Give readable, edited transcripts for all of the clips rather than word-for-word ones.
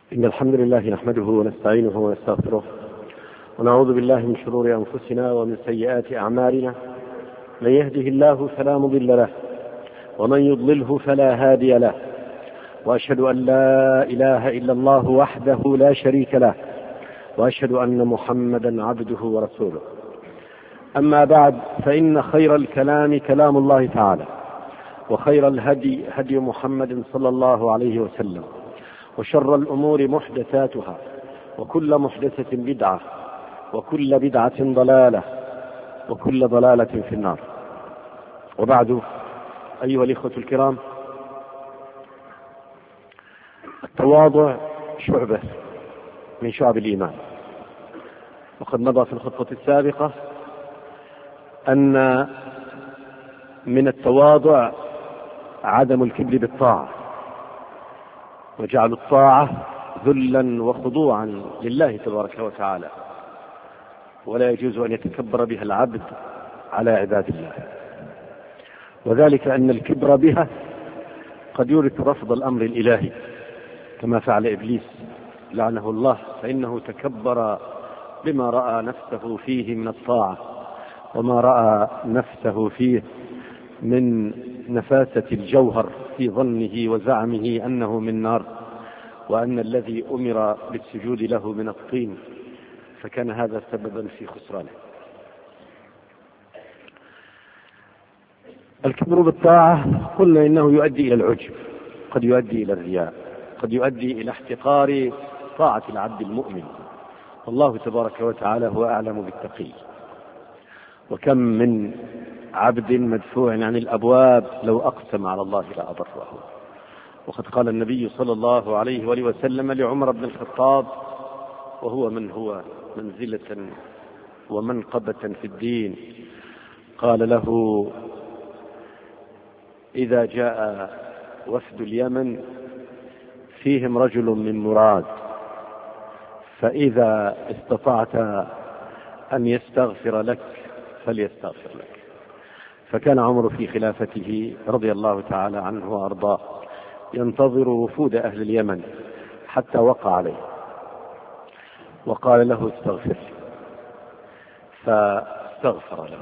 إن الحمد لله نحمده ونستعينه ونستغفره ونعوذ بالله من شرور أنفسنا ومن سيئات أعمالنا. من يهده الله فلا مضل له ومن يضلله فلا هادي له، وأشهد أن لا إله إلا الله وحده لا شريك له، وأشهد أن محمدا عبده ورسوله. أما بعد، فإن خير الكلام كلام الله تعالى، وخير الهدي هدي محمد صلى الله عليه وسلم، وشر الأمور محدثاتها، وكل محدثة بدعة، وكل بدعة ضلالة، وكل ضلالة في النار. وبعد، أيها الإخوة الكرام، التواضع شعبة من شعب الإيمان، وقد مضى في الخطبة السابقة أن من التواضع عدم الكبر بالطاعة، وجعل الطاعة ذلا وخضوعا لله تبارك وتعالى، ولا يجوز أن يتكبر بها العبد على عباد الله، وذلك أن الكبر بها قد يورث رفض الأمر الإلهي، كما فعل إبليس لعنه الله، فإنه تكبر بما رأى نفسه فيه من الطاعة، وما رأى نفسه فيه من نفاسة الجوهر في ظنه وزعمه أنه من نار، وأن الذي أمر بالسجود له من الطين، فكان هذا سببا في خسرانه. الكبر بالطاعة قلنا إنه يؤدي إلى العجب، قد يؤدي إلى الرياء، قد يؤدي إلى احتقار طاعة العبد المؤمن، والله تبارك وتعالى هو أعلم بالتقي. وكم من عبد مدفوع عن الأبواب لو أقسم على الله لأبره. وقد قال النبي صلى الله عليه وآله وسلم لعمر بن الخطاب، وهو من هو منزلة ومنقبة في الدين، قال له: إذا جاء وفد اليمن فيهم رجل من مراد، فإذا استطعت أن يستغفر لك فليستغفر لك. فكان عمر في خلافته رضي الله تعالى عنه وأرضاه ينتظر وفود أهل اليمن حتى وقع عليه وقال له: استغفر، فاستغفر له.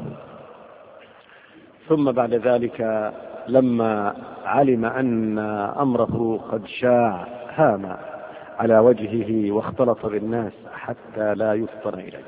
ثم بعد ذلك لما علم أن أمره قد شاع هام على وجهه واختلط بالناس حتى لا يفطن إليه.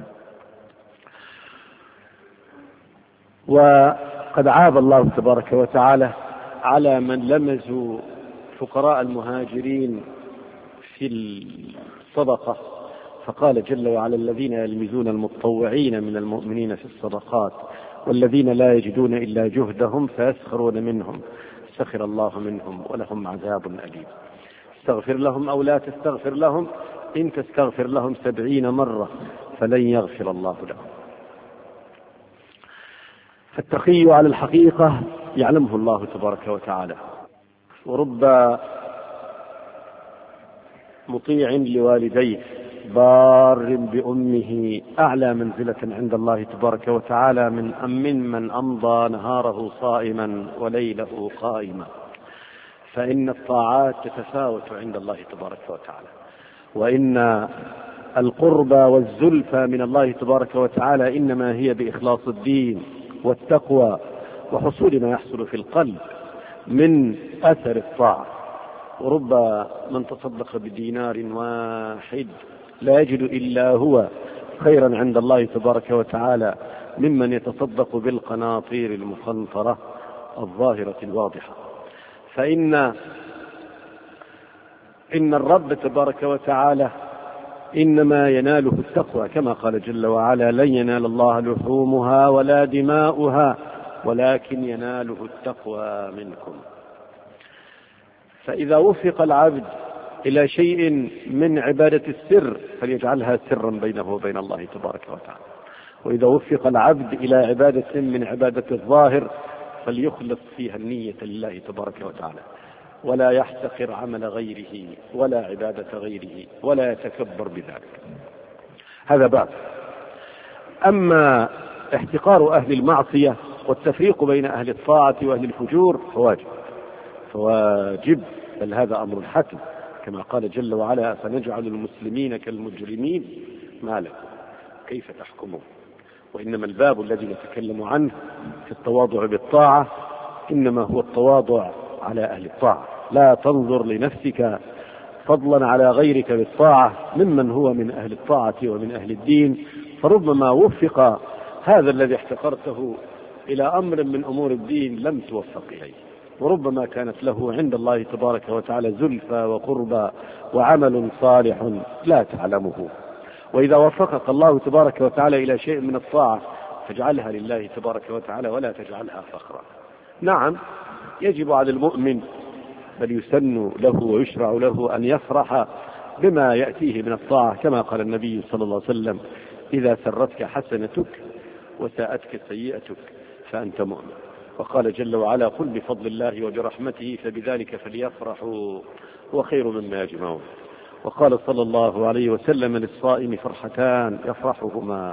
وقد عاب الله تبارك وتعالى على من لمزوا فقراء المهاجرين في الصدقة، فقال جل وعلا: الذين يلمزون المتطوعين من المؤمنين في الصدقات والذين لا يجدون إلا جهدهم فيسخرون منهم سخر الله منهم ولهم عذاب أليم. استغفر لهم أو لا تستغفر لهم، إن تستغفر لهم 70 مرة فلن يغفر الله لهم. فالتقي على الحقيقة يعلمه الله تبارك وتعالى، ورب مطيع لوالديه بار بأمه أعلى منزلة عند الله تبارك وتعالى من أمضى نهاره صائما وليله قائما. فإن الطاعات تتفاوت عند الله تبارك وتعالى، وإن القرب والزلفى من الله تبارك وتعالى إنما هي بإخلاص الدين والتقوى وحصول ما يحصل في القلب من أثر الطاعة. ورب من تصدق بدينار واحد لا يجد إلا هو خيرا عند الله تبارك وتعالى ممن يتصدق بالقناطير المقنطرة الظاهرة الواضحة. فإن الرب تبارك وتعالى إنما يناله التقوى، كما قال جل وعلا: لن ينال الله لحومها ولا دماؤها ولكن يناله التقوى منكم. فإذا وفق العبد إلى شيء من عبادة السر فليجعلها سرا بينه وبين الله تبارك وتعالى، وإذا وفق العبد إلى عبادة من عبادة الظاهر فليخلص فيها النية لله تبارك وتعالى، ولا يحتقر عمل غيره ولا عبادة غيره ولا يتكبر بذلك. هذا باب. أما احتقار أهل المعصية والتفريق بين أهل الطاعة وأهل الفجور فواجب، بل هذا أمر حتم كما قال جل وعلا فنجعل المسلمين كالمجرمين ما لكم كيف تحكمون. وإنما الباب الذي نتكلم عنه في التواضع بالطاعة إنما هو التواضع على أهل الطاعة. لا تنظر لنفسك فضلا على غيرك بالطاعة ممن هو من أهل الطاعة ومن أهل الدين، فربما وفق هذا الذي احتقرته إلى أمر من أمور الدين لم توفق إليه، وربما كانت له عند الله تبارك وتعالى زلفى وقربى وعمل صالح لا تعلمه. وإذا وفقك الله تبارك وتعالى إلى شيء من الطاعة فاجعلها لله تبارك وتعالى ولا تجعلها فخرا. نعم يجب على المؤمن بل يسن له ويشرع له أن يفرح بما يأتيه من الطاعة، كما قال النبي صلى الله عليه وسلم إذا سرتك حسنتك وساءتك سيئتك فأنت مؤمن. وقال جل وعلا قل بفضل الله وبرحمته فبذلك فليفرحوا هو خير مما يجمعون. وقال صلى الله عليه وسلم للصائم فرحتان يفرحهما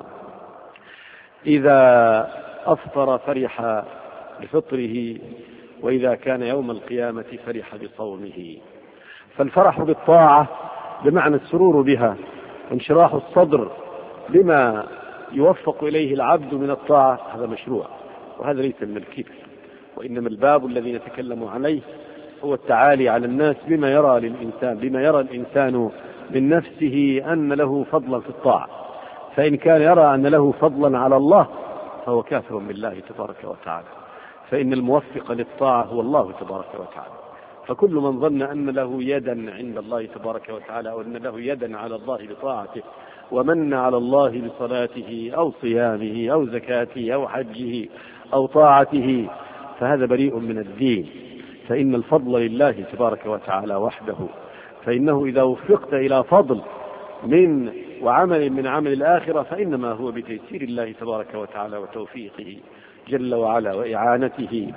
إذا أفطر فرح بفطره وإذا كان يوم القيامة فرح بصومه. فالفرح بالطاعة بمعنى السرور بها وانشراح الصدر بما يوفق إليه العبد من الطاعة هذا مشروع، وهذا ليس من الكبر، وإنما الباب الذي نتكلم عليه هو التعالي على الناس بما يرى الإنسان من نفسه أن له فضلا في الطاعة. فإن كان يرى أن له فضلا على الله فهو كافر بالله تبارك وتعالى، فإن الموفق للطاعة هو الله تبارك وتعالى. فكل من ظن أن له يدا عند الله تبارك وتعالى أو أن له يدا على الله بطاعته ومن على الله بصلاته أو صيامه أو زكاته أو حجه أو طاعته فهذا بريء من الدين. فإن الفضل لله تبارك وتعالى وحده، فإنه إذا وفقت إلى فضل من وعمل من عمل الآخرة فإنما هو بتيسير الله تبارك وتعالى وتوفيقه جل وعلا وإعانته.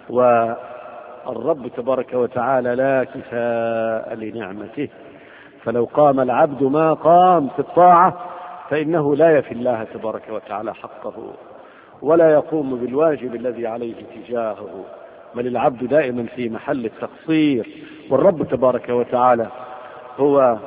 والرب تبارك وتعالى لا كفاء لنعمته، فلو قام العبد ما قام في الطاعة فإنه لا يفي الله تبارك وتعالى حقه ولا يقوم بالواجب الذي عليه تجاهه، بل العبد دائما في محل التقصير، والرب تبارك وتعالى هو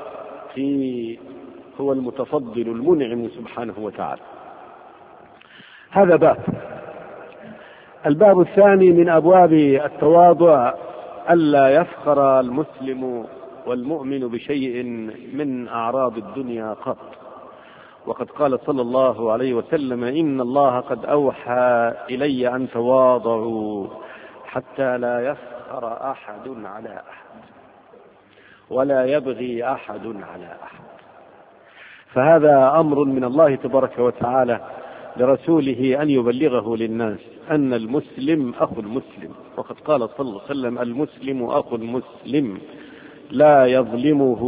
المتفضل المنعم سبحانه وتعالى. هذا باب. الباب الثاني من أبواب التواضع ألا يفخر المسلم والمؤمن بشيء من أعراض الدنيا قط. وقد قال صلى الله عليه وسلم إن الله قد أوحى إلي أن تواضعوا حتى لا يفخر أحد على أحد ولا يبغي أحد على أحد. فهذا أمر من الله تبارك وتعالى لرسوله أن يبلغه للناس أن المسلم أخو المسلم. وقد قال صلى الله عليه وسلم المسلم أخو المسلم لا يظلمه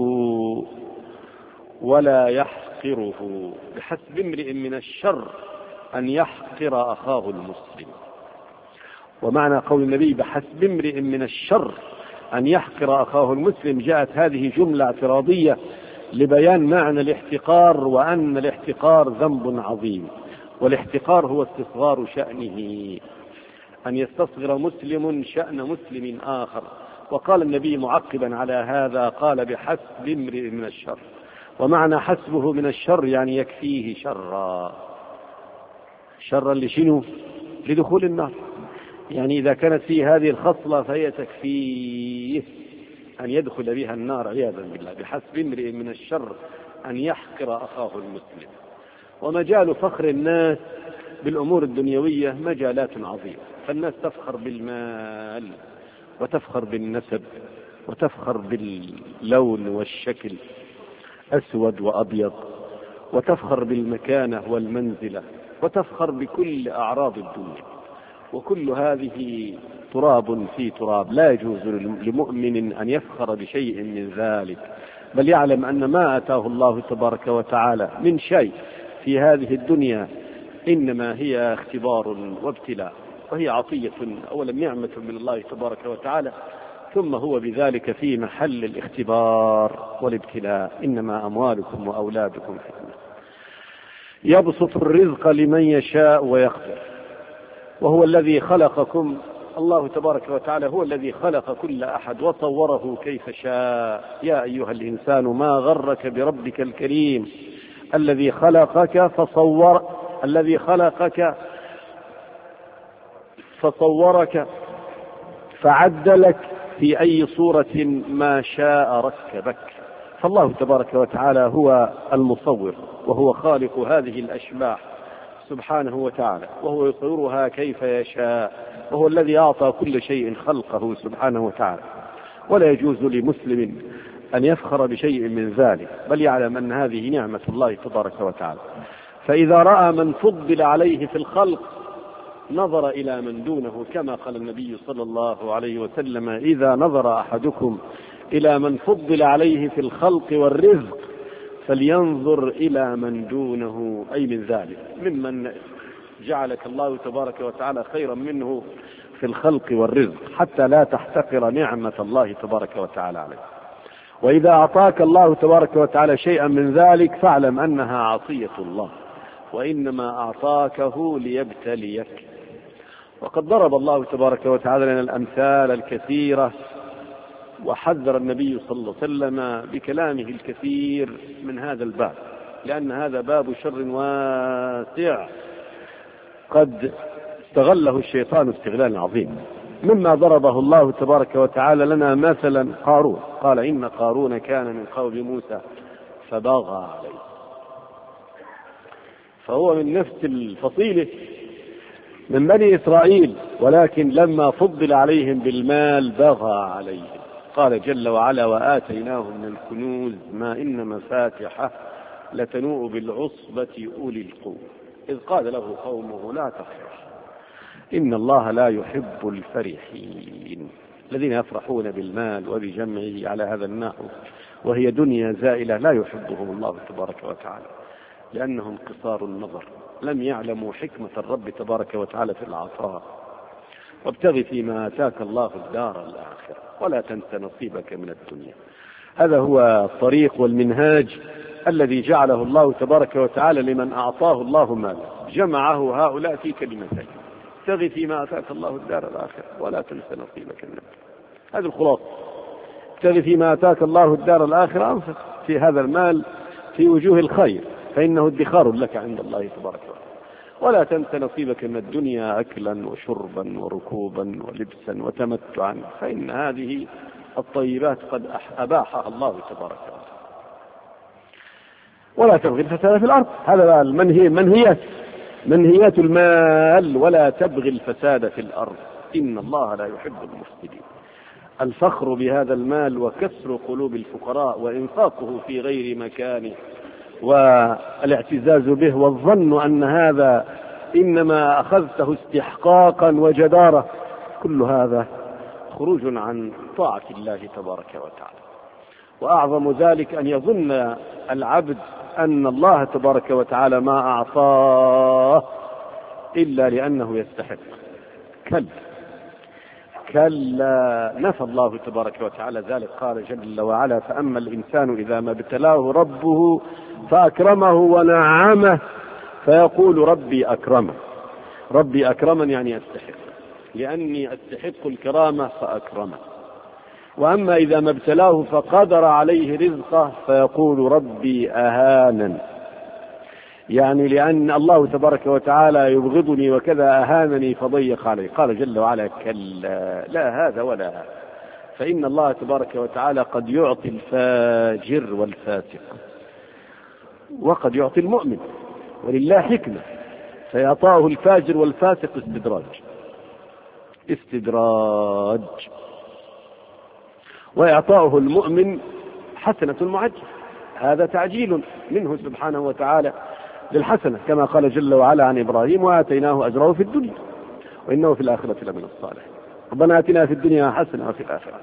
ولا يحقره، بحسب امرئ من الشر أن يحقر أخاه المسلم. ومعنى قول النبي بحسب امرئ من الشر أن يحقر أخاه المسلم جاءت هذه جملة اعتراضية لبيان معنى الاحتقار، وأن الاحتقار ذنب عظيم، والاحتقار هو استصغار شأنه، أن يستصغر مسلم شأن مسلم آخر. وقال النبي معقبا على هذا قال بحسب امرئ من الشر، ومعنى حسبه من الشر يعني يكفيه شرا لشنو؟ لدخول النار. يعني إذا كانت فيه هذه الخصلة فهي تكفيه أن يدخل بها النار عياذا بالله. بحسب امرئ من الشر أن يحقر أخاه المسلم. ومجال فخر الناس بالأمور الدنيوية مجالات عظيمة، فالناس تفخر بالمال وتفخر بالنسب وتفخر باللون والشكل أسود وأبيض، وتفخر بالمكانة والمنزلة، وتفخر بكل أعراض الدنيا، وكل هذه تراب في تراب. لا يجوز لمؤمن أن يفخر بشيء من ذلك، بل يعلم أن ما أتاه الله تبارك وتعالى من شيء في هذه الدنيا إنما هي اختبار وابتلاء، وهي عطية أولا نعمة من الله تبارك وتعالى، ثم هو بذلك في محل الاختبار والابتلاء. إنما أموالكم وأولادكم فتنة. يبسط الرزق لمن يشاء ويقدر، وهو الذي خلقكم الله تبارك وتعالى هو الذي خلق كل أحد وصوره كيف شاء. يا أيها الإنسان ما غرك بربك الكريم الذي خلقك فصورك فعدلك في أي صورة ما شاء ركبك. فالله تبارك وتعالى هو المصور وهو خالق هذه الأشباح سبحانه وتعالى، وهو يصورها كيف يشاء، وهو الذي أعطى كل شيء خلقه سبحانه وتعالى. ولا يجوز لمسلم أن يفخر بشيء من ذلك، بل يعلم أن هذه نعمة الله تبارك وتعالى. فإذا رأى من فضل عليه في الخلق نظر إلى من دونه، كما قال النبي صلى الله عليه وسلم: إذا نظر أحدكم إلى من فضل عليه في الخلق والرزق فلينظر إلى من دونه، أي من ذلك ممن جعلك الله تبارك وتعالى خيرا منه في الخلق والرزق، حتى لا تحتقر نعمة الله تبارك وتعالى عليك. وإذا أعطاك الله تبارك وتعالى شيئا من ذلك فاعلم أنها عطية الله، وإنما أعطاكه ليبتليك. وقد ضرب الله تبارك وتعالى لنا الأمثال الكثيرة، وحذر النبي صلى الله عليه وسلم بكلامه الكثير من هذا الباب، لأن هذا باب شر واسع قد استغله الشيطان استغلالا عظيما. مما ضربه الله تبارك وتعالى لنا مثلا قارون، قال: إن قارون كان من قوم موسى فبغى عليه. فهو من نفس الفصيلة من بني إسرائيل، ولكن لما فضل عليهم بالمال بغى عليهم. قال جل وعلا: وآتيناهم من الكنوز ما إن مفاتحه لتنوء بالعصبة أولي القوة إذ قال له قومه لا تفرح إن الله لا يحب الفرحين. الذين يفرحون بالمال وبجمعه على هذا النحو وهي دنيا زائلة لا يحبهم الله تبارك وتعالى، لأنهم قصار النظر، لم يعلموا حكمة الرب تبارك وتعالى في العطاء. وابتغ فيما آتاك الله الدار الآخرة ولا تنس نصيبك من الدنيا. هذا هو الطريق والمنهاج الذي جعله الله تبارك وتعالى لمن أعطاه الله مالا، جمعه هؤلاء في كلمتين: ابتغ فيما آتاك الله الدار الآخرة ولا تنس نصيبك من الدنيا. هذه الخلاصة: ابتغ فيما آتاك الله الدار الآخرة، أنفق في هذا المال في وجوه الخير فإنه ادخار لك عند الله تبارك وتعالى. ولا تنس نصيبك من الدنيا أكلا وشربا وركوبا ولبسا وتمتعا، فإن هذه الطيبات قد أباحها الله تبارك وتعالى. ولا تبغي الفساد في الأرض، هذا منهيات المال: ولا تبغي الفساد في الأرض إن الله لا يحب المفسدين. الفخر بهذا المال وكسر قلوب الفقراء وإنفاقه في غير مكانه والاعتزاز به والظن أن هذا إنما أخذته استحقاقا وجدارة، كل هذا خروج عن طاعة الله تبارك وتعالى. وأعظم ذلك أن يظن العبد أن الله تبارك وتعالى ما أعطاه إلا لأنه يستحق. كلا، نفى الله تبارك وتعالى ذلك. قال جل وعلا: فأما الإنسان إذا ما ابتلاه ربه فأكرمه ونعمه فيقول ربي أكرمن، يعني أستحق، لأني أستحق الكرامة فأكرمه. وأما إذا ما ابتلاه فقدر عليه رزقه فيقول ربي أهانن، يعني لأن الله تبارك وتعالى يبغضني وكذا أهانني فضيق عليه. قال جل وعلا: كلا، لا هذا ولا هذا، فإن الله تبارك وتعالى قد يعطي الفاجر والفاسق وقد يعطي المؤمن، ولله حكمة، فيعطاه الفاجر والفاسق استدراج، ويعطاه المؤمن حسنة معجلة، هذا تعجيل منه سبحانه وتعالى للحسنة، كما قال جل وعلا عن إبراهيم: وآتيناه أجره في الدنيا وإنه في الآخرة لمن الصالحين. ربنا آتنا في الدنيا حسنة وفي الآخرة.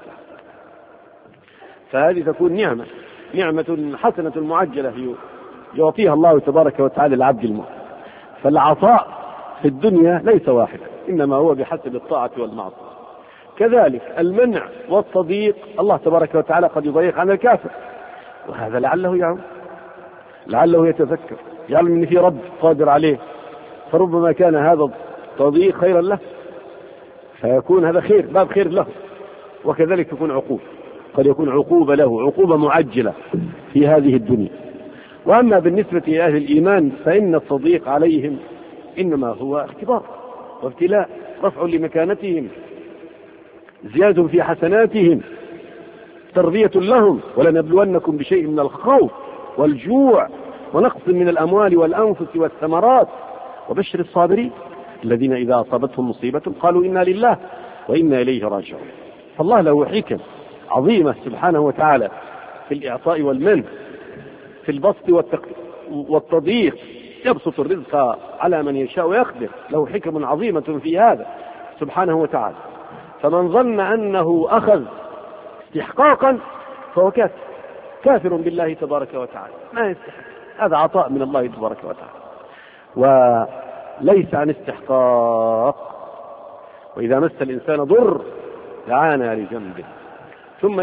فهذه تكون نعمة حسنة معجلة يعطيها الله تبارك وتعالى للعبد المؤمن. فالعطاء في الدنيا ليس واحدا، إنما هو بحسب الطاعة والمعصية. كذلك المنع والتضييق، الله تبارك وتعالى قد يضيق عن الكافر، وهذا لعله يعود، لعله يتذكر، يعلم أن في رب قادر عليه، فربما كان هذا التضييق خيرا له. فيكون هذا خير، باب خير له، وكذلك يكون عقوبة، قد يكون عقوبة له، عقوبة معجلة في هذه الدنيا. وأما بالنسبة لأهل الإيمان فإن التضييق عليهم إنما هو اختبار وابتلاء، رفع لمكانتهم، زيادة في حسناتهم، تربية لهم. ولنبلونكم بشيء من الخوف والجوع ونقص من الأموال والأنفس والثمرات وبشر الصابرين الذين إذا أصابتهم مصيبة قالوا إنا لله وإنا إليه راجعون. فالله له حكم عظيمة سبحانه وتعالى في الإعطاء والمنع، في البسط والتضييق، يبسط الرزق على من يشاء ويقدر، له حكم عظيمة في هذا سبحانه وتعالى. فمن ظن أنه أخذ استحقاقا فهو كافر بالله تبارك وتعالى، ما يستحق، هذا عطاء من الله تبارك وتعالى وليس عن استحقاق. وإذا مس الإنسان ضر دعانا لجنبه ثم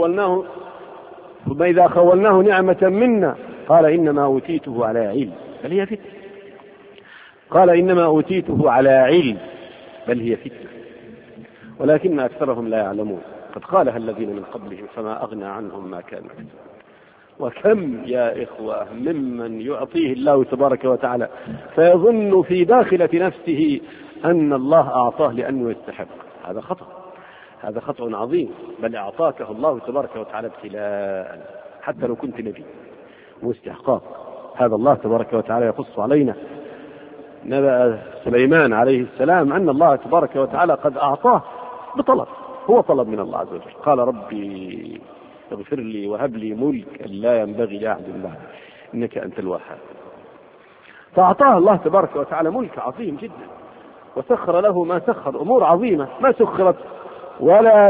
إذا خولناه نعمة منا قال إنما أوتيته على علم بل هي فتنة. قال إنما أوتيته على علم بل هي فتنة ولكن أكثرهم لا يعلمون. قد قالها الذين من قبلهم فما أغنى عنهم ما كانوا يكسبون. وكم يا إخوة ممن يعطيه الله تبارك وتعالى فيظن في داخلة نفسه أن الله أعطاه لأنه يستحق. هذا خطأ عظيم، بل أعطاكه الله تبارك وتعالى ابتلاء حتى لو كنت نبي واستحقاق. هذا الله تبارك وتعالى يقص علينا نبأ سليمان عليه السلام أن الله تبارك وتعالى قد أعطاه بطلب، هو طلب من الله عز وجل، قال ربي اغفر لي وهب لي ملك لا ينبغي لأحد بعد إنك أنت الوهاب. فأعطاه الله تبارك وتعالى ملك عظيم جدا، وسخر له ما سخر، أمور عظيمة ما سخرت ولا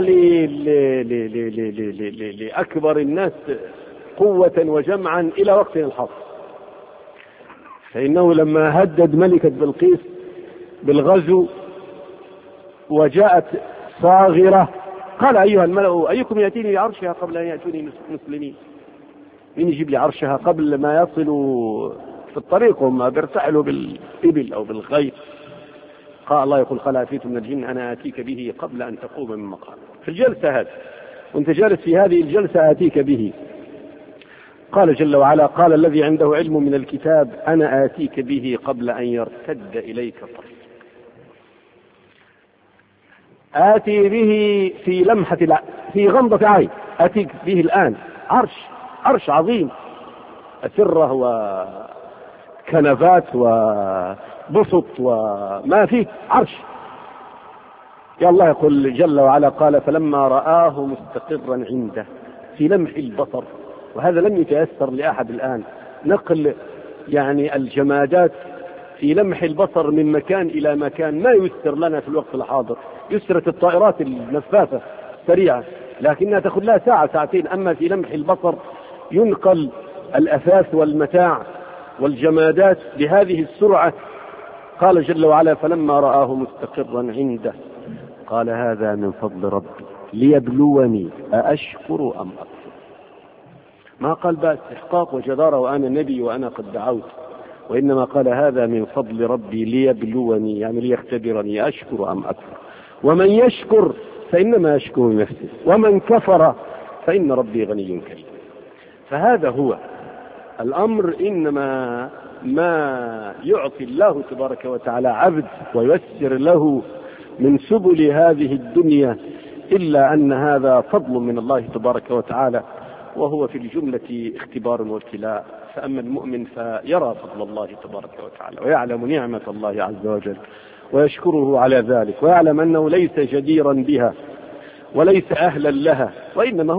لأكبر الناس قوة وجمعا إلى وقتنا الحاضر. فإنه لما هدد ملكة بلقيس بالغزو وجاءت صاغرة قال أيها الملأ أيكم يأتيني بعرشها قبل أن يأتوني مسلمين؟ من يجيب لي عرشها قبل ما يصلوا في الطريق وما بيرتحلوا بالإبل أو بالخيل؟ قال الله يقول قال أتيت من الجن أنا آتيك به قبل أن تقوم من مقام. في الجلسة هذه وانت جالس في هذه الجلسة آتيك به. قال جل وعلا قال الذي عنده علم من الكتاب أنا آتيك به قبل أن يرتد إليك طرفك. آتي به في لمحة في غمضة عين، آتيك به الآن. عرش عظيم، أسرة وكنفات وبسط وما فيه، عرش. يا الله يقول جل وعلا قال فلما رآه مستقرا عنده في لمح البصر. وهذا لم يتيسر لأحد الآن، نقل يعني الجمادات في لمح البصر من مكان إلى مكان ما يسر لنا في الوقت الحاضر. يسرت الطائرات النفاثة سريعة لكنها تأخذ لها ساعة ساعتين، أما في لمح البصر ينقل الأثاث والمتاع والجمادات بهذه السرعة. قال جل وعلا فلما رآه مستقرا عنده قال هذا من فضل ربي ليبلوني أأشكر أم أكفر. ما قال بقى استحقاق وجدارة وأنا نبي وأنا قد دعوت، وإنما قال هذا من فضل ربي ليبلوني يعني ليختبرني أشكر أم أكفر. ومن يشكر فإنما يشكر نفسه ومن كفر فإن ربي غني كريم. فهذا هو الأمر، إنما ما يعطي الله تبارك وتعالى عبد وييسر له من سبل هذه الدنيا إلا أن هذا فضل من الله تبارك وتعالى، وهو في الجملة اختبار وابتلاء. فأما المؤمن فيرى فضل الله تبارك وتعالى ويعلم نعمة الله عز وجل ويشكره على ذلك، ويعلم أنه ليس جديرا بها وليس أهلا لها، وإنما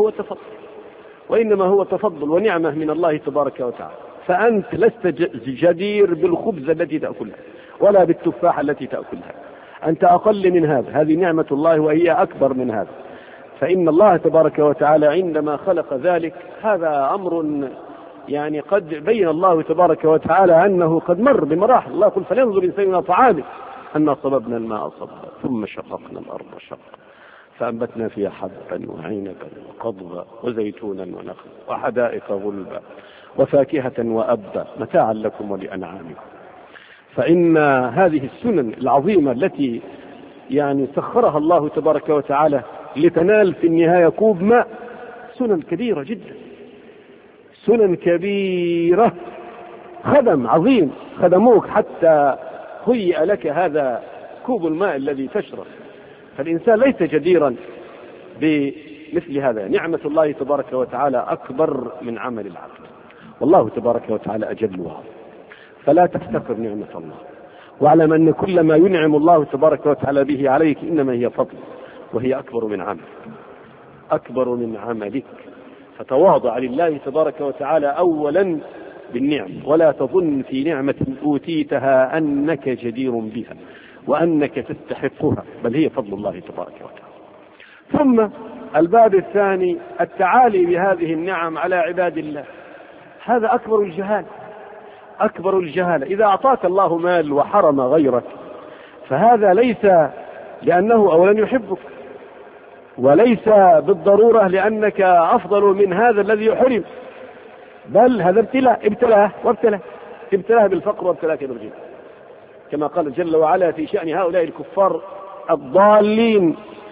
هو تفضل ونعمة من الله تبارك وتعالى. فأنت لست جدير بالخبز التي تأكلها ولا بالتفاحة التي تأكلها، أنت أقل من هذا، هذه نعمة الله وهي أكبر من هذا. فإن الله تبارك وتعالى عندما خلق ذلك هذا أمر يعني قد بين الله تبارك وتعالى أنه قد مر بمراحل. الله يقول فلينظر الإنسان إلى طعامه أنا صببنا الماء صبا ثم شققنا الأرض شقا فأنبتنا فيها حبا وعنبا وقضبا وزيتونا ونخلا وحدائق غلبا وفاكهة وأبا متاعا لكم ولأنعامكم. فإن هذه السنن العظيمة التي يعني سخرها الله تبارك وتعالى لتنال في النهاية كوب ماء. سنن كبيرة جدا، سنن كبيرة، خدم عظيم خدموك حتى هيئ لك هذا كوب الماء الذي تشرب. فالإنسان ليس جديرا بمثل هذا. نعمة الله تبارك وتعالى أكبر من عمل العبد، والله تبارك وتعالى أجل وعظيم. فلا تفتقر نعمة الله، واعلم أن كل ما ينعم الله تبارك وتعالى به عليك إنما هي فضل، وهي أكبر من عملك، أكبر من عملك. فتواضع لله تبارك وتعالى أولا بالنعم، ولا تظن في نعمة أوتيتها أنك جدير بها وأنك تستحقها، بل هي فضل الله تبارك وتعالى. ثم الباب الثاني التعالي بهذه النعم على عباد الله. هذا أكبر الجهال، أكبر الجهالة. إذا أعطاك الله مال وحرم غيرك فهذا ليس لأنه أولا يحبك، وليس بالضرورة لأنك أفضل من هذا الذي يحرم، بل هذا ابتلاه ابتلاه بالفقر وابتلاك بالغنى، كما قال جل وعلا في شأن هؤلاء الكفار الضالين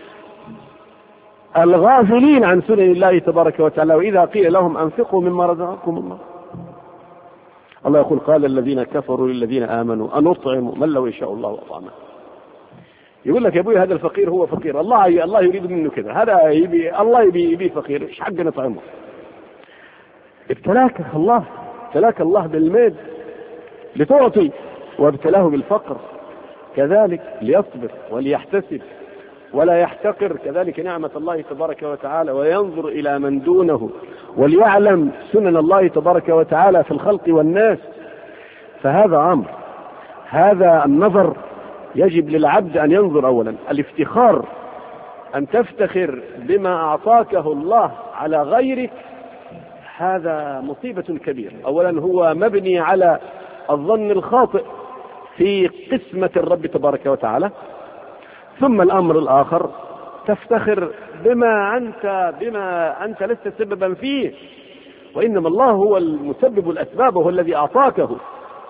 الغافلين عن سنن الله تبارك وتعالى. وإذا قيل لهم أنفقوا مما رزقكم الله، الله يقول قال الذين كفروا للذين آمنوا أنطعم من لو يشاء الله أطعمه. يقول لك يا ابوي هذا الفقير هو فقير، الله يريد منه كذا، هذا الله يبي فقير، ايش حق نطعمه؟ ابتلاك الله بالمال لتعطي، وابتلاه بالفقر كذلك ليصبر وليحتسب ولا يحتقر كذلك نعمة الله تبارك وتعالى، وينظر إلى من دونه وليعلم سنن الله تبارك وتعالى في الخلق والناس. فهذا أمر، هذا النظر يجب للعبد أن ينظر. أولا الافتخار، أن تفتخر بما أعطاكه الله على غيرك، هذا مصيبة كبيرة. أولا هو مبني على الظن الخاطئ في قسمة الرب تبارك وتعالى. ثم الأمر الآخر تفتخر بما أنت لست سببا فيه، وإنما الله هو المسبب الأسباب، وهو الذي أعطاكه.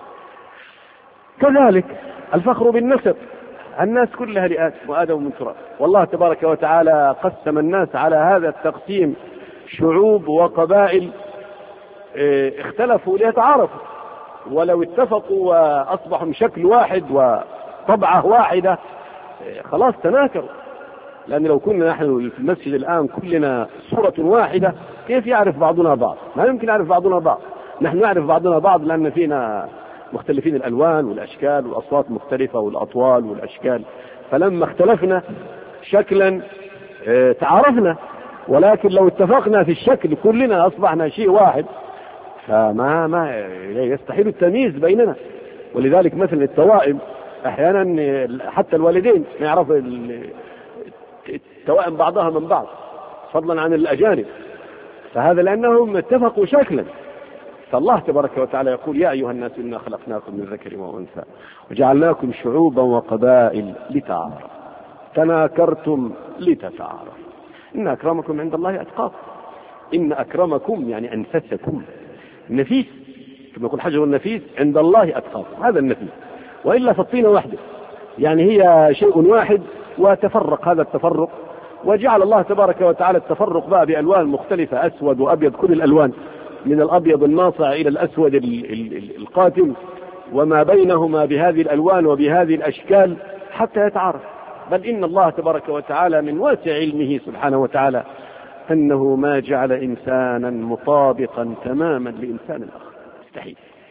كذلك الفخر بالنسب، الناس كلها لآدم وآدم من تراب، والله تبارك وتعالى قسم الناس على هذا التقسيم شعوب وقبائل اختلفوا ليتعارفوا، ولو اتفقوا وأصبحوا شكل واحد وطبعة واحدة خلاص تناكروا. لأن لو كنا نحن في المسجد الآن كلنا صورة واحدة كيف يعرف بعضنا بعض؟ ما يمكن يعرف بعضنا بعض. نحن نعرف بعضنا بعض لأن فينا مختلفين الألوان والأشكال والأصوات مختلفة والأطوال والأشكال، فلما اختلفنا شكلا تعارفنا. ولكن لو اتفقنا في الشكل كلنا أصبحنا شيء واحد، فما يستحيل التمييز بيننا. ولذلك مثل التوائم أحيانا حتى الوالدين ما يعرفوا التوائم بعضها من بعض فضلا عن الأجانب، فهذا لأنهم اتفقوا شكلا. فالله تبارك وتعالى يقول يا أيها الناس إنا خلقناكم من ذكر وأنثى وجعلناكم شعوبا وقبائل لتعارفوا تناكرتم لتتعارفوا إن أكرمكم عند الله أتقاكم. إن أكرمكم يعني أنفسكم، النفيس كما يقول حجر النفيس عند الله أتقاكم، هذا النفيس. وإلا فالطينة واحدة، يعني هي شيء واحد وتفرق هذا التفرق، وجعل الله تبارك وتعالى التفرق بقى بألوان مختلفة، أسود وأبيض، كل الألوان من الأبيض الناصع إلى الأسود القاتم، وما بينهما بهذه الألوان وبهذه الأشكال حتى يتعارف. بل إن الله تبارك وتعالى من واسع علمه سبحانه وتعالى أنه ما جعل إنسانا مطابقا تماما لإنسان آخر، مستحيل،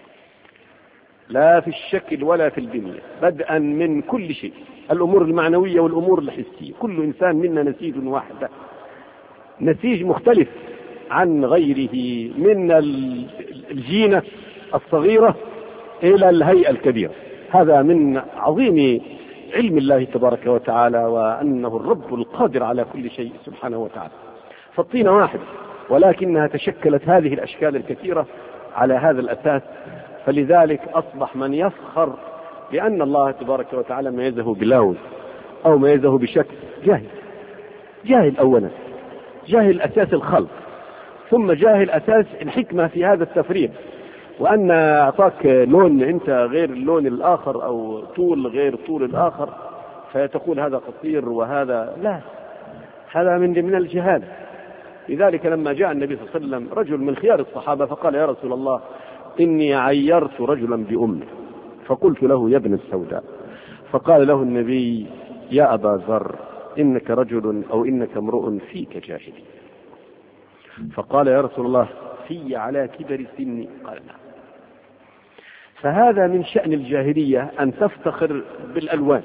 لا في الشكل ولا في البنية، بدءا من كل شيء، الأمور المعنوية والأمور الحسية. كل إنسان منا نسيج واحد، نسيج مختلف عن غيره، من الجينة الصغيرة إلى الهيئة الكبيرة. هذا من عظيم علم الله تبارك وتعالى، وأنه الرب القادر على كل شيء سبحانه وتعالى. فالطينة واحد، ولكنها تشكلت هذه الأشكال الكثيرة على هذا الأساس. فلذلك أصبح من يفخر لأن الله تبارك وتعالى ميزه بلون أو ميزه بشكل، جاهل أولا، جاهل أساس الخلق، ثم جاهل أساس الحكمة في هذا التفريق، وأن أعطاك لون أنت غير اللون الآخر أو طول غير طول الآخر، فتقول هذا قصير وهذا لا، هذا من الجهالة. لذلك لما جاء النبي صلى الله عليه وسلم رجل من خيار الصحابة فقال يا رسول الله إني عيرت رجلا بأمه، فقلت له يا ابن السوداء، فقال له النبي يا أبا ذر إنك رجل أو إنك امرؤ فيك جاهلي. فقال يا رسول الله في على كبر سني؟ قال نعم. فهذا من شأن الجاهلية أن تفتخر بالألوان.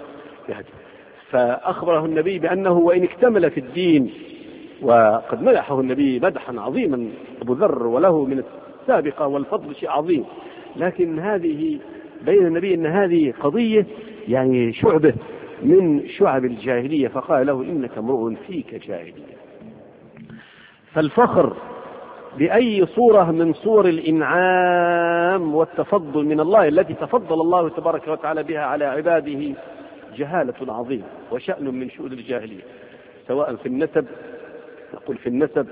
فأخبره النبي بأنه وإن اكتمل في الدين، وقد مدحه النبي مدحا عظيما أبو ذر وله من السابقة والفضل شيء عظيم، لكن هذه بين النبي أن هذه قضية يعني شعبة من شعب الجاهلية، فقال له إنك امرؤ فيك جاهلية. فالفخر بأي صورة من صور الإنعام والتفضل من الله التي تفضل الله تبارك وتعالى بها على عباده جهالة عظيمة وشأن من شؤون الجاهلية، سواء في النسب، نقول في النسب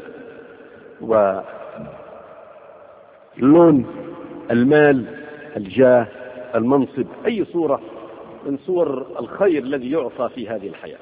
واللون، المال، الجاه، المنصب، أي صورة من صور الخير الذي يعطى في هذه الحياة.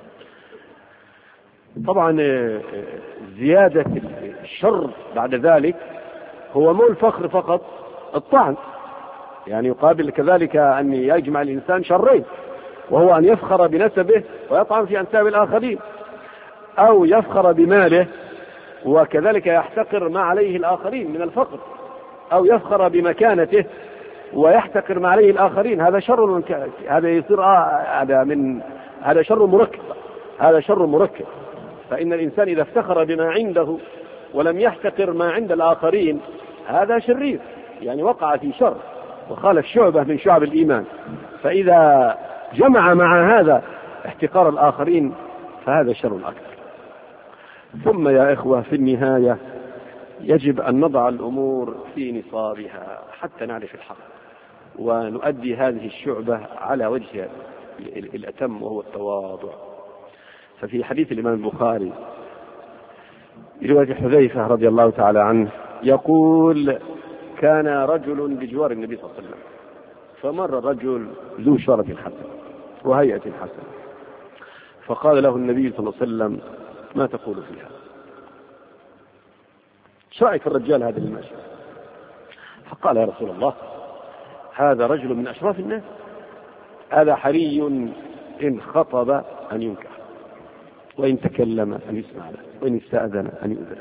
طبعا زيادة الشر بعد ذلك هو مو الفخر فقط، الطعن، يعني يقابل كذلك أن يجمع الإنسان شرين، وهو أن يفخر بنسبه ويطعن في أنساب الآخرين، أو يفخر بماله وكذلك يحتقر ما عليه الآخرين من الفقر، أو يفخر بمكانته ويحتقر ما عليه الآخرين. هذا شر، هذا يصير هذا شر مركب، هذا شر مركب. فإن الإنسان إذا افتخر بما عنده ولم يحتقر ما عند الآخرين هذا شرير، يعني وقع في شر وخالف شعبة من شعب الإيمان. فإذا جمع مع هذا احتقار الآخرين فهذا شر أكبر. ثم يا إخوة في النهاية يجب أن نضع الأمور في نصابها حتى نعرف الحق ونؤدي هذه الشعبة على وجه الأتم، وهو التواضع. ففي حديث الإمام البخاري رواية حذيفة رضي الله تعالى عنه يقول كان رجل بجوار النبي صلى الله عليه وسلم، فمر رجل ذو شرف حسن وهيئة حسنة، فقال له النبي صلى الله عليه وسلم ما تقول فيها؟ ايش رأيك في الرجال هذا الماشي؟ فقال يا رسول الله هذا رجل من أشراف الناس، هذا حري إن خطب أن ينكح، وإن تكلم أن يسمع له، وإن استأذن أن يؤذن.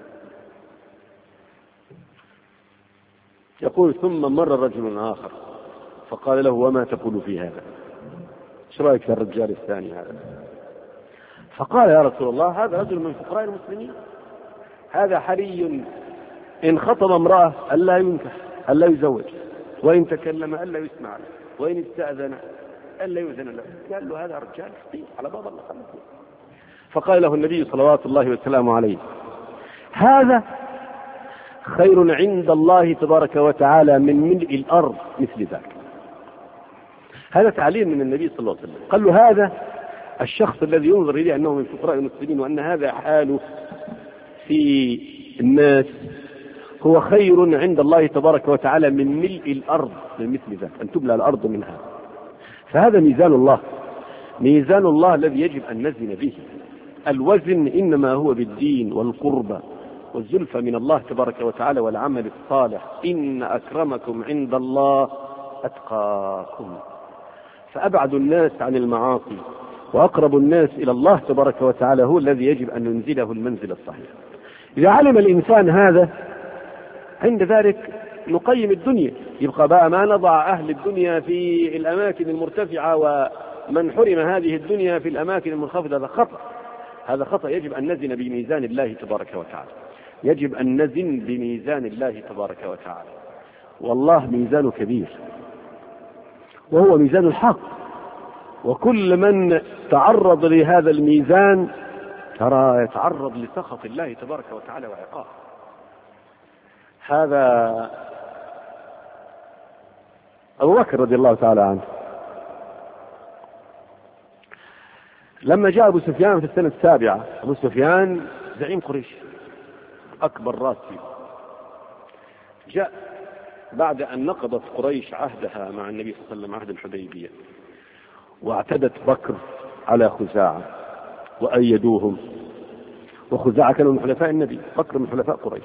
يقول ثم مر رجل آخر فقال له وما تقول في هذا؟ ايش رأيك في الرجال الثاني هذا؟ فقال يا رسول الله هذا رجل من فقراء المسلمين، هذا حري إن خطب امرأة ألا ينكح ألا يزوج، وإن تكلم ألا يسمع له، وإن استأذن ألا يؤذن له. قال له هذا رجال خطير على باب الله خلصه. فقال له النبي صلوات الله وسلامه عليه هذا خير عند الله تبارك وتعالى من ملء الأرض مثل ذاك. هذا تعليم من النبي صلى الله عليه وسلم. قال له هذا الشخص الذي ينظر إليه أنه من فقراء المسلمين وأن هذا حاله في الناس هو خير عند الله تبارك وتعالى من ملء الأرض من مثل ذاك، أن تبلى الأرض منها. فهذا ميزان الله، ميزان الله الذي يجب أن نزن به. الوزن إنما هو بالدين والقربة والزلفى من الله تبارك وتعالى والعمل الصالح. إن أكرمكم عند الله أتقاكم. فأبعد الناس عن المعاصي وأقرب الناس إلى الله تبارك وتعالى هو الذي يجب أن ننزله المنزل الصحيح. إذا علم الإنسان هذا عند ذلك نقيم الدنيا، يبقى بقى ما نضع أهل الدنيا في الأماكن المرتفعة ومن حرم هذه الدنيا في الأماكن المنخفضة. هذا خطأ، هذا خطأ. يجب أن نزن بميزان الله تبارك وتعالى، يجب أن نزن بميزان الله تبارك وتعالى. والله ميزانه كبير وهو ميزان الحق، وكل من تعرض لهذا الميزان ترى يتعرض لسخط الله تبارك وتعالى وعقابه. هذا أبو بكر رضي الله تعالى عنه لما جاء أبو سفيان في السنة 7، أبو سفيان زعيم قريش أكبر راس فيه، جاء بعد أن نقضت قريش عهدها مع النبي صلى الله عليه وسلم عهد الحديبية، واعتدت بكر على خزاعة وأيدوهم، وخزاعة كانوا من حلفاء النبي، بكر من حلفاء قريش.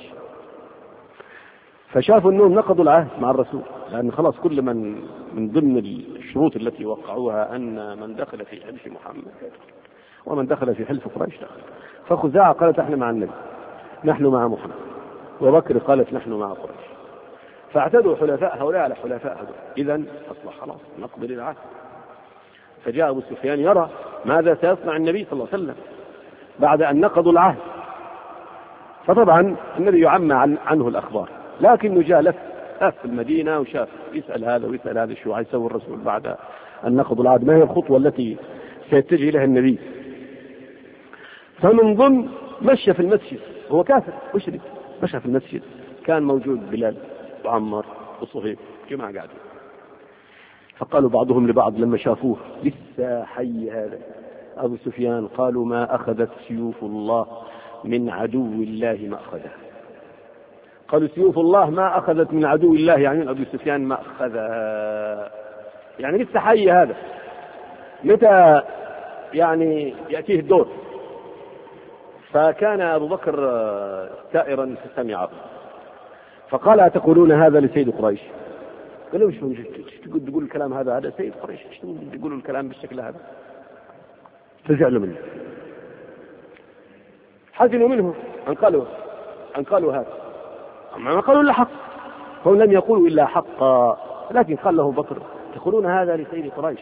فشافوا أنهم نقضوا العهد مع الرسول، لأن خلاص كل من ضمن الشروط التي وقعوها أن من دخل في حلف محمد ومن دخل في حلف قريش دخل. فخزاعة قالت احنا مع النبي، نحن مع محمد، وبكر قالت نحن مع قريش. فاعتدوا حلفاء هؤلاء على حلفاء هؤلاء، إذن أصبح خلاص نقضي للعهد. فجاء أبو سفيان يرى ماذا سيصنع النبي صلى الله عليه وسلم بعد أن نقضوا العهد. فطبعا النبي يعمى عنه الأخبار، لكنه جاء لف في المدينة وشاف يسأل هذا ويسأل هذا شو هيسوي الرسول بعد أن نقضوا العهد، ما هي الخطوة التي سيتجه لها النبي. فمن ضمن مشى في المسجد، هو كافر مشرك، مشى في المسجد، كان موجود بلال وعمار وصهيب جماعة قاعدين. فقالوا بعضهم لبعض لما شافوه لسه حي هذا أبو سفيان، قالوا ما أخذت سيوف الله من عدو الله ما أخذها. قالوا سيوف الله ما أخذت من عدو الله، يعني من أبو سفيان ما أخذها، يعني لسه حي هذا، متى يعني يأتيه الدور. فكان أبو بكر سائرا فسمعه، فقال أتقولون هذا لسيد قريش؟ قالوا شو تقول الكلام هذا سيد قريش، تقولوا الكلام بالشكل هذا؟ فزعلوا منه، حزنوا منه أن قالوا هذا، ما قالوا إلا حق، هم لم يقولوا إلا حقا، لكن قال له بكر تقولون هذا لسيد قريش.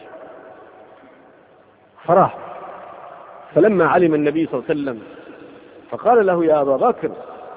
فراح، فلما علم النبي صلى الله عليه وسلم فقال له يا أبا بكر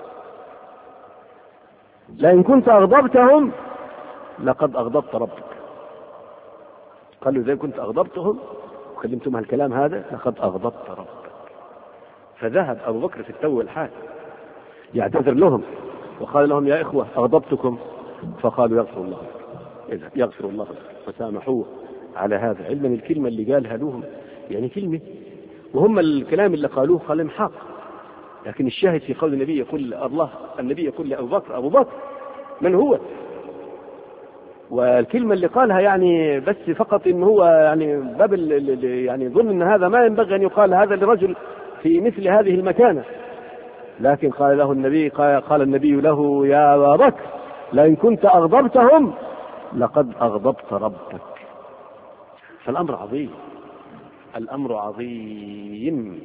لئن كنت أغضبتهم لقد أغضبت ربك. قال له إذا كنت أغضبتهم وكلمتم هالكلام هذا لقد أغضبت ربك. فذهب أبو بكر في التو الحال يعتذر لهم وقال لهم يا إخوة أغضبتكم، فقالوا يغفر الله، إذا يغفر الله، فسامحوه على هذا، علما الكلمة اللي قالها لهم يعني كلمة، وهم الكلام اللي قالوه قال حق، لكن الشاهد في قول النبي يقول الله، النبي يقول لأبو بكر أبو بكر من هو؟ والكلمة اللي قالها يعني بس فقط إن هو يعني باب يعني ظن إن هذا ما ينبغي أن يقال هذا لرجل في مثل هذه المكانة، لكن قال له النبي، قال النبي له يا أبا بكر لئن كنت أغضبتهم لقد أغضبت ربك. فالأمر عظيم، الأمر عظيم.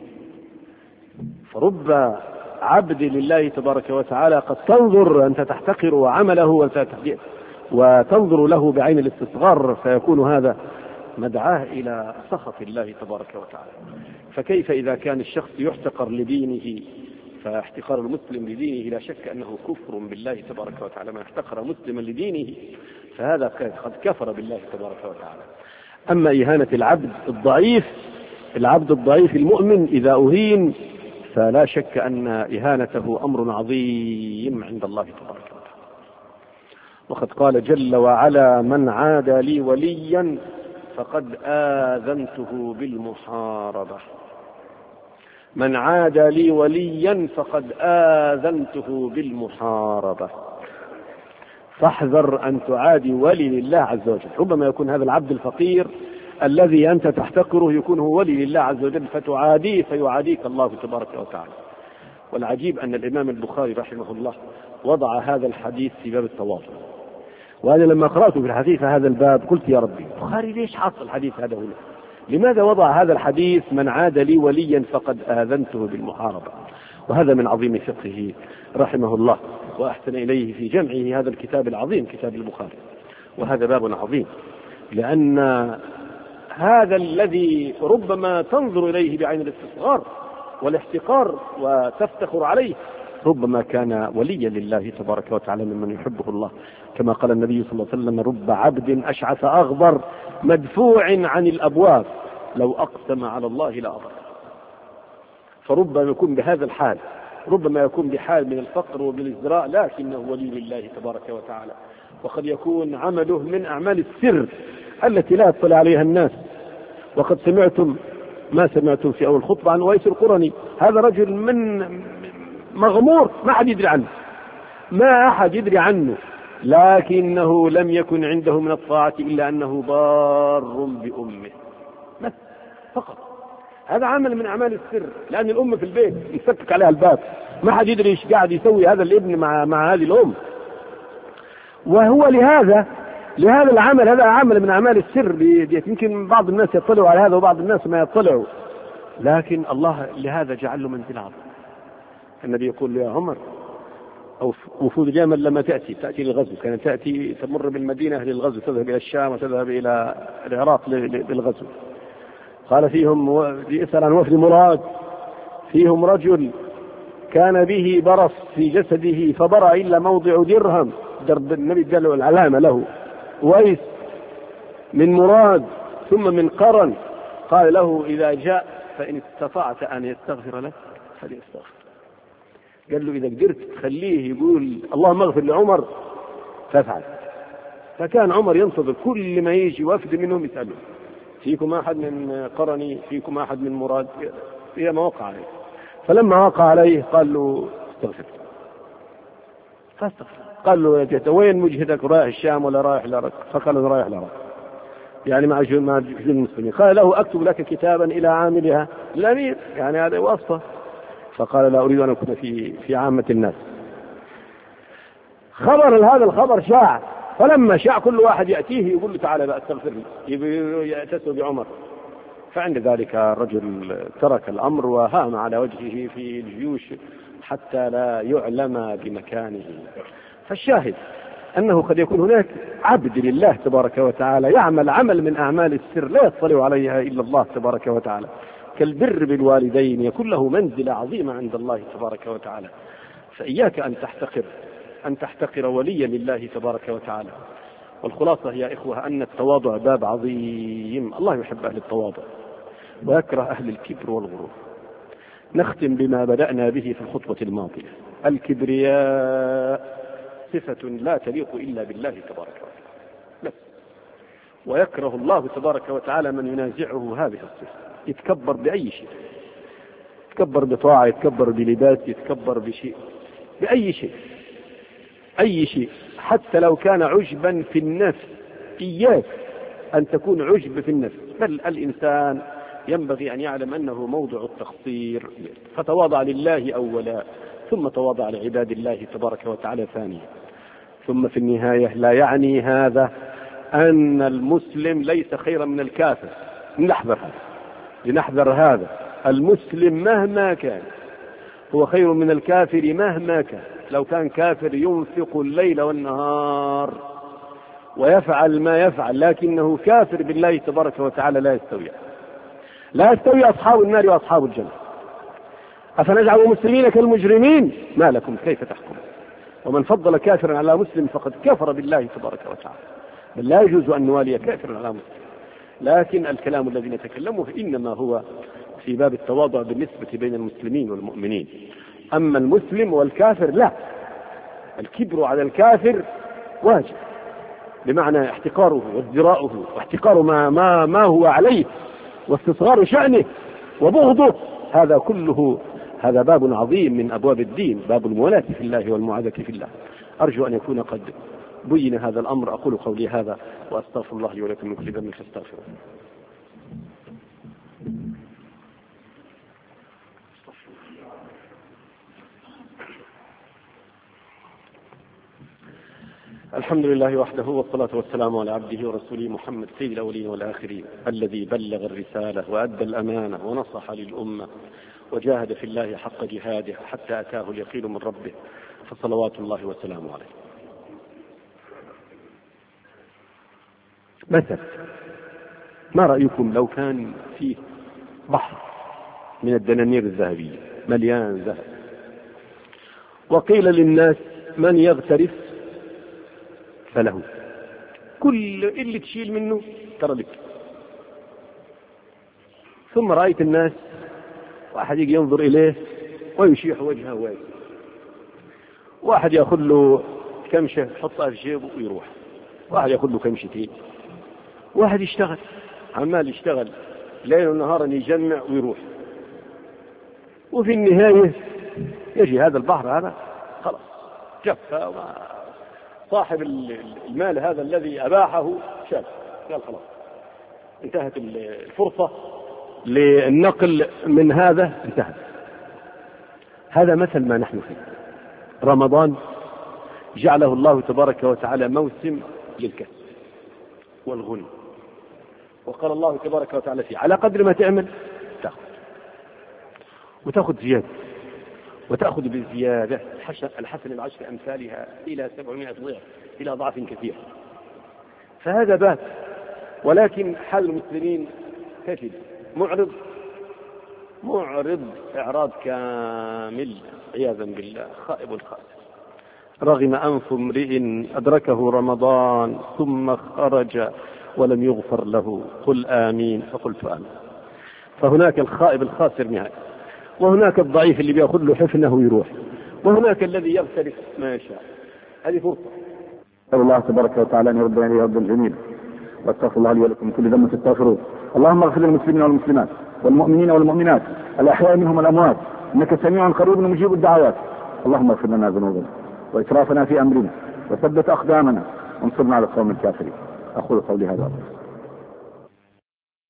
فرب عبد لله تبارك وتعالى قد تنظر أنت تحتقر عمله وتنظر له بعين الاستصغار، فيكون هذا مدعاه إلى سخط الله تبارك وتعالى. فكيف إذا كان الشخص يحتقر لدينه؟ فاحتقار المسلم لدينه لا شك أنه كفر بالله تبارك وتعالى، من احتقر مسلما لدينه فهذا قد كفر بالله تبارك وتعالى. أما إهانة العبد الضعيف المؤمن إذا أهين فلا شك أن إهانته أمر عظيم عند الله تبارك وتعالى. وقد قال جل وعلا من عادى لي وليا فقد آذنته بالمحاربة. من عادى لي وليا فقد آذنته بالمحاربة. فاحذر أن تعادي ولي لله عز وجل. ربما يكون هذا العبد الفقير الذي أنت تحتقره يكون هو ولي لله عز وجل، فتعاديه فيعاديك الله تبارك وتعالى. والعجيب أن الإمام البخاري رحمه الله وضع هذا الحديث في باب التواضع، وأنا لما قرأت في الحديث هذا الباب قلت يا ربي البخاري ليش حاصل الحديث هذا هنا؟ لماذا وضع هذا الحديث من عاد لي وليا فقد آذنته بالمحاربة؟ وهذا من عظيم فقهه رحمه الله، وأحسن إليه في جمعه هذا الكتاب العظيم كتاب البخاري. وهذا باب عظيم، لأن هذا الذي ربما تنظر إليه بعين الاستصغار والاحتقار وتفتخر عليه ربما كان وليا لله تبارك وتعالى ممن يحبه الله، كما قال النبي صلى الله عليه وسلم رب عبد أشعث أغبر مدفوع عن الأبواب لو أقسم على الله لأبر. فربما يكون بهذا الحال، ربما يكون بحال من الفقر وبالازدراء، لكنه ولي لله تبارك وتعالى. وقد يكون عمله من أعمال السر التي لا يطلع عليها الناس. وقد سمعتم ما سمعتم في أول خطبة عن ويس القرني، هذا رجل من مغمور ما أحد يدري عنه، ما أحد يدري عنه، لكنه لم يكن عنده من الطاعة إلا أنه بار بأمه، فقط. هذا عمل من أعمال السر، لأن الأم في البيت يسكك عليها الباب، ما حد يدري ايش قاعد يسوي هذا الابن مع هذه الأم. وهو لهذا العمل، هذا عمل من أعمال السر. يمكن بعض الناس يطلعوا على هذا وبعض الناس ما يطلعوا، لكن الله لهذا جعل له منزل عظيم. النبي يقول له يا عمر، أو وفود اليمن لما تأتي للغزو، كانت تأتي تمر بالمدينة للغزو، تذهب إلى الشام وتذهب إلى العراق للغزو. قال فيهم، يسأل عن وفد مراد، فيهم رجل كان به برص في جسده فبرأ إلا موضع درهم. النبي قال له العلامة له ويس من مراد ثم من قرن. قال له إذا جاء فإن استطعت أن يستغفر لك فليستغفر. قال له إذا قدرت تخليه يقول اللهم اغفر لعمر فافعل. فكان عمر ينتظر كل ما يجي وفد منهم يسأله فيكم أحد من قرني، فيكم أحد من مراد، إلى ما وقع عليه. فلما وقع عليه قال له استغفر فاستغفر. قال له وين مجهدك، رايح الشام ولا رايح العراق؟ فقال له رايح العراق، يعني مع جنود المسلمين. قال له أكتب لك كتابا إلى عاملها الأمير، يعني هذا واسطة. فقال لا أريد أن أكون في عامة الناس. هذا الخبر شاع، فلما شاع كل واحد يأتيه يقول له تعالى لا استغفر لي، يأتسوا بعمر. فعند ذلك الرجل ترك الأمر وهام على وجهه في الجيوش حتى لا يعلم بمكانه. فالشاهد أنه قد يكون هناك عبد لله تبارك وتعالى يعمل عمل من أعمال السر لا يطلع عليها إلا الله تبارك وتعالى، كالبر بالوالدين، يكون له منزلة عظيمة عند الله تبارك وتعالى. فإياك أن تحتقر وليا لله تبارك وتعالى. والخلاصة يا إخوة أن التواضع باب عظيم، الله يحب أهل التواضع ويكره أهل الكبر والغرور. نختم بما بدأنا به في الخطوة الماضية. الكبرياء صفة لا تليق إلا بالله تبارك وتعالى، ويكره الله تبارك وتعالى من ينازعه هذه الصفة. يتكبر بأي شيء، يتكبر بطاعة، يتكبر بلباس، يتكبر بشيء، بأي شيء، أي شيء، حتى لو كان عجبا في النفس. إياك أن تكون عجب في النفس، بل الإنسان ينبغي أن يعلم أنه موضع التقصير. فتواضع لله أولا، ثم تواضع لعباد الله تبارك وتعالى ثانيا. ثم في النهاية لا يعني هذا أن المسلم ليس خيرا من الكافر. لنحذر هذا. المسلم مهما كان هو خير من الكافر مهما كان. لو كان كافر ينفق الليل والنهار ويفعل ما يفعل، لكنه كافر بالله تبارك وتعالى، لا يستوي أصحاب النار وأصحاب الجنة. أفنجعل المسلمين كالمجرمين؟ ما لكم كيف تحكمون؟ ومن فضل كافرا على مسلم فقد كفر بالله تبارك وتعالى. بل لا يجوز أن نوالي كافرا على مسلم. لكن الكلام الذي نتكلمه إنما هو في باب التواضع بالنسبة بين المسلمين والمؤمنين. أما المسلم والكافر لا، الكبر على الكافر واجب، بمعنى احتقاره وازدراؤه واحتقار ما هو عليه واستصغار شأنه وبغضه. هذا كله هذا باب عظيم من أبواب الدين، باب الموالاة في الله والمعاداة في الله. أرجو أن يكون قد بين هذا الأمر. أقول قولي هذا وأستغفر الله لي ولكم من كل ذنب فاستغفروه. الحمد لله وحده، والصلاة والسلام على عبده ورسوله محمد سيد الأولين والآخرين، الذي بلغ الرسالة وأدى الأمانة ونصح للأمة وجاهد في الله حق جهاده حتى أتاه اليقين من ربه، فصلوات الله وسلامه عليه. مثلا ما رأيكم لو كان فيه بحر من الدنانير الذهبية مليان ذهب، وقيل للناس من يغترف فله، كل اللي تشيل منه ترى لك. ثم رأيت الناس واحد يجي ينظر إليه ويشيح وجهه ويجي، واحد يأخذ له كمشة يحطها في جيبه ويروح، واحد يأخذ له كمشتين، واحد يشتغل عمال يشتغل ليل ونهارا يجمع ويروح، وفي النهاية يجي هذا البحر هذا خلاص جف. صاحب المال هذا الذي أباحه شاف قال خلاص انتهت الفرصة للنقل من هذا انتهى. هذا مثل ما نحن فيه. رمضان جعله الله تبارك وتعالى موسم للكسب والغنى، وقال الله تبارك وتعالى فيه على قدر ما تعمل وتأخذ زيادة، وتأخذ بالزيادة الحسن بعشر أمثالها إلى 700 ضعف، إلى ضعف كثير. فهذا باب. ولكن حال المسلمين تجد معرض إعراض كامل عياذا بالله، خائب خاسر. رغم أنف امرئ أدركه رمضان ثم خرج ولم يغفر له، قل آمين. فقلت آمين. فهناك الخائب الخاسر نهاية، وهناك الضعيف اللي بيأخذ له حفنه ويروح، وهناك الذي يغترف ما يشاء. هذه فرصة. أسأل الله تبارك وتعالى أن يرد إليه ردا جميلا، واستغفر الله لي ولكم كل ذنب تستغفروه. اللهم اغفر للمسلمين والمسلمات والمؤمنين والمؤمنات الأحياء منهم والأموات، إنك سميع قريب مجيب الدعوات. اللهم اغفر لنا ذنوبنا وإسرافنا في أمرنا، وثبت أقدامنا، وانصرنا على القوم الكافرين. أقول قولي هذا.